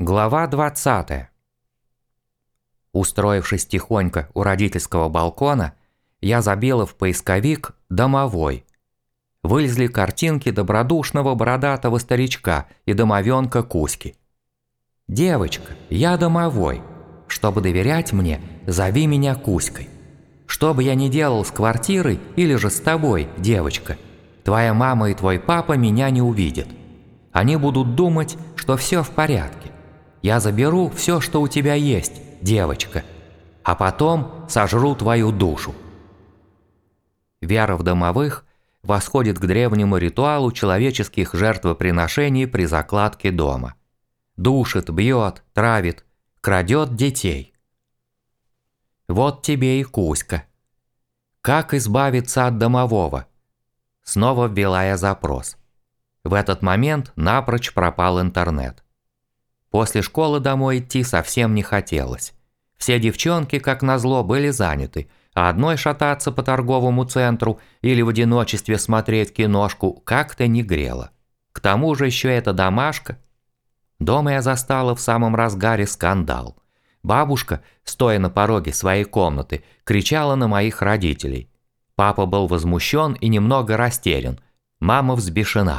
Глава 20. Устроившись тихонько у родительского балкона, я забила в поисковик «домовой». Вылезли картинки добродушного бородатого старичка и домовенка Кузьки. «Девочка, я домовой. Чтобы доверять мне, зови меня Кузькой. Что бы я ни делал с квартирой или же с тобой, девочка, твоя мама и твой папа меня не увидят. Они будут думать, что все в порядке. Я заберу все, что у тебя есть, девочка, а потом сожру твою душу». Вера в домовых восходит к древнему ритуалу человеческих жертвоприношений при закладке дома. Душит, бьет, травит, крадет детей. Вот тебе и Кузька. Как избавиться от домового? Снова ввела я запрос. В этот момент напрочь пропал интернет. После школы домой идти совсем не хотелось. Все девчонки, как назло, были заняты, а одной шататься по торговому центру или в одиночестве смотреть киношку как-то не грело. К тому же еще эта домашка. Дома я застала в самом разгаре скандал. Бабушка, стоя на пороге своей комнаты, кричала на моих родителей. Папа был возмущен и немного растерян. Мама взбешена.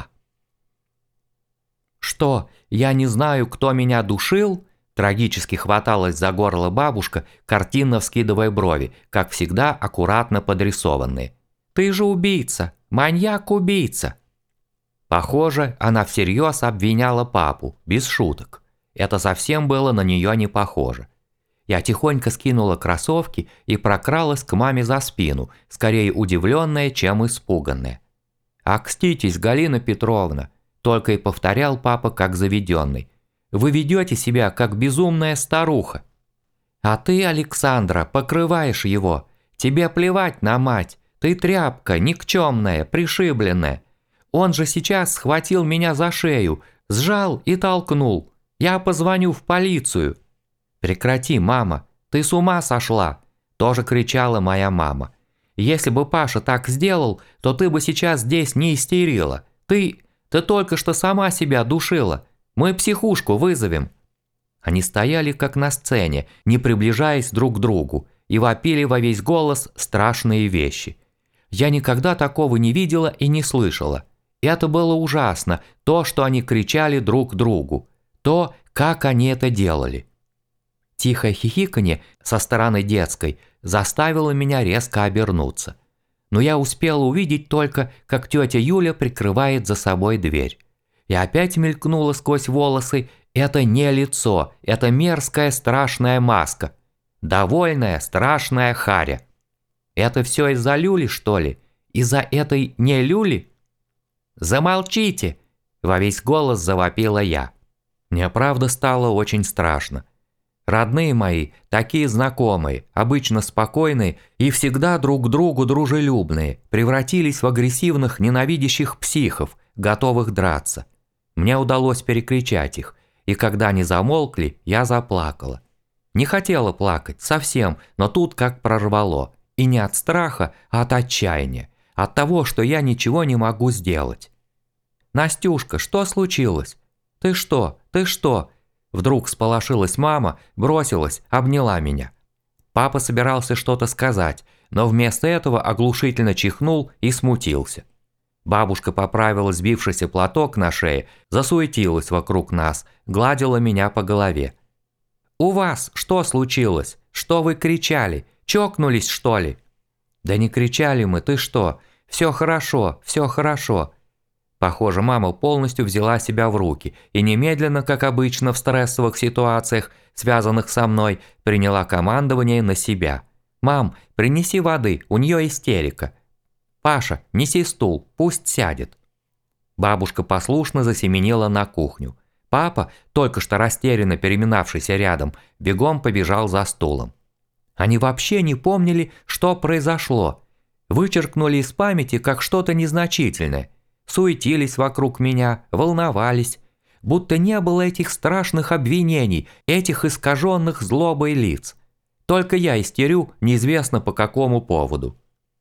«Что, я не знаю, кто меня душил?» Трагически хваталась за горло бабушка, картинно вскидывая брови, как всегда аккуратно подрисованные. «Ты же убийца! Маньяк-убийца!» Похоже, она всерьез обвиняла папу, без шуток. Это совсем было на нее не похоже. Я тихонько скинула кроссовки и прокралась к маме за спину, скорее удивленная, чем испуганная. «Окститесь, Галина Петровна!» Только и повторял папа как заведенный. «Вы ведете себя как безумная старуха. А ты, Александра, покрываешь его. Тебе плевать на мать. Ты тряпка, никчемная, пришибленная. Он же сейчас схватил меня за шею, сжал и толкнул. Я позвоню в полицию». «Прекрати, мама, ты с ума сошла!» Тоже кричала моя мама. «Если бы Паша так сделал, то ты бы сейчас здесь не истерила. Ты только что сама себя душила. Мы психушку вызовем». Они стояли как на сцене, не приближаясь друг к другу, и вопили во весь голос страшные вещи. Я никогда такого не видела и не слышала. Это было ужасно, то, что они кричали друг другу, то, как они это делали. Тихое хихиканье со стороны детской заставило меня резко обернуться. Но я успела увидеть только, как тетя Юля прикрывает за собой дверь. И опять мелькнуло сквозь волосы: это не лицо, это мерзкая страшная маска. Довольная страшная харя. Это все из-за Люли, что ли? Из-за этой не Люли? «Замолчите!» – во весь голос завопила я. Мне правда стало очень страшно. Родные мои, такие знакомые, обычно спокойные и всегда друг к другу дружелюбные, превратились в агрессивных, ненавидящих психов, готовых драться. Мне удалось перекричать их, и когда они замолкли, я заплакала. Не хотела плакать, совсем, но тут как прорвало. И не от страха, а от отчаяния, от того, что я ничего не могу сделать. «Настюшка, что случилось? Ты что? Ты что?» Вдруг всполошилась мама, бросилась, обняла меня. Папа собирался что-то сказать, но вместо этого оглушительно чихнул и смутился. Бабушка поправила сбившийся платок на шее, засуетилась вокруг нас, гладила меня по голове. «У вас что случилось? Что вы кричали? Чокнулись, что ли?» «Да не кричали мы, ты что? Все хорошо, все хорошо». Похоже, мама полностью взяла себя в руки и немедленно, как обычно в стрессовых ситуациях, связанных со мной, приняла командование на себя. «Мам, принеси воды, у нее истерика. Паша, неси стул, пусть сядет». Бабушка послушно засеменила на кухню. Папа, только что растерянно переминавшийся рядом, бегом побежал за стулом. Они вообще не помнили, что произошло. Вычеркнули из памяти как что-то незначительное. Суетились вокруг меня, волновались. Будто не было этих страшных обвинений, этих искаженных злобой лиц. Только я истерю неизвестно по какому поводу.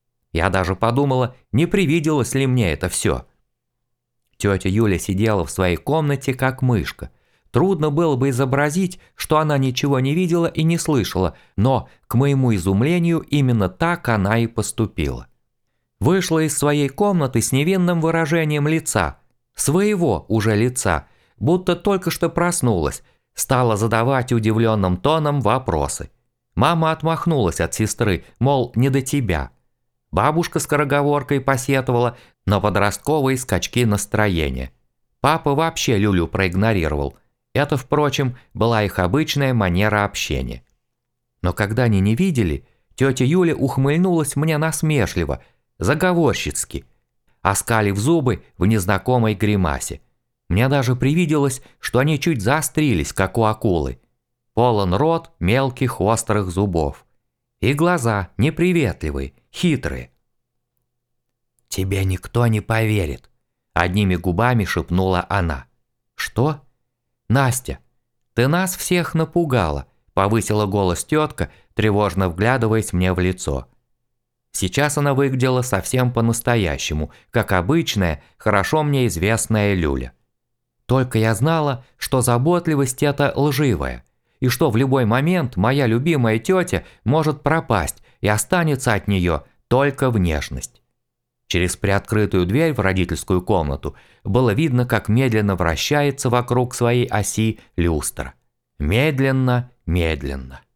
Я даже подумала, не привиделось ли мне это все. Тетя Юля сидела в своей комнате как мышка. Трудно было бы изобразить, что она ничего не видела и не слышала, но, к моему изумлению, именно так она и поступила. Вышла из своей комнаты с невинным выражением лица, своего уже лица, будто только что проснулась, стала задавать удивленным тоном вопросы. Мама отмахнулась от сестры, мол, не до тебя. Бабушка скороговоркой посетовала на подростковые скачки настроения. Папа вообще Люлю проигнорировал. Это, впрочем, была их обычная манера общения. Но когда они не видели, тетя Юля ухмыльнулась мне насмешливо, заговорщицки, оскалив зубы в незнакомой гримасе. Мне даже привиделось, что они чуть заострились, как у акулы. Полон рот мелких острых зубов. И глаза неприветливые, хитрые. «Тебе никто не поверит», – одними губами шепнула она. «Что?» «Настя, ты нас всех напугала», – повысила голос тетка, тревожно вглядываясь мне в лицо. Сейчас она выглядела совсем по-настоящему, как обычная, хорошо мне известная Люля. Только я знала, что заботливость эта лживая, и что в любой момент моя любимая тетя может пропасть и останется от нее только внешность. Через приоткрытую дверь в родительскую комнату было видно, как медленно вращается вокруг своей оси люстра. Медленно, медленно.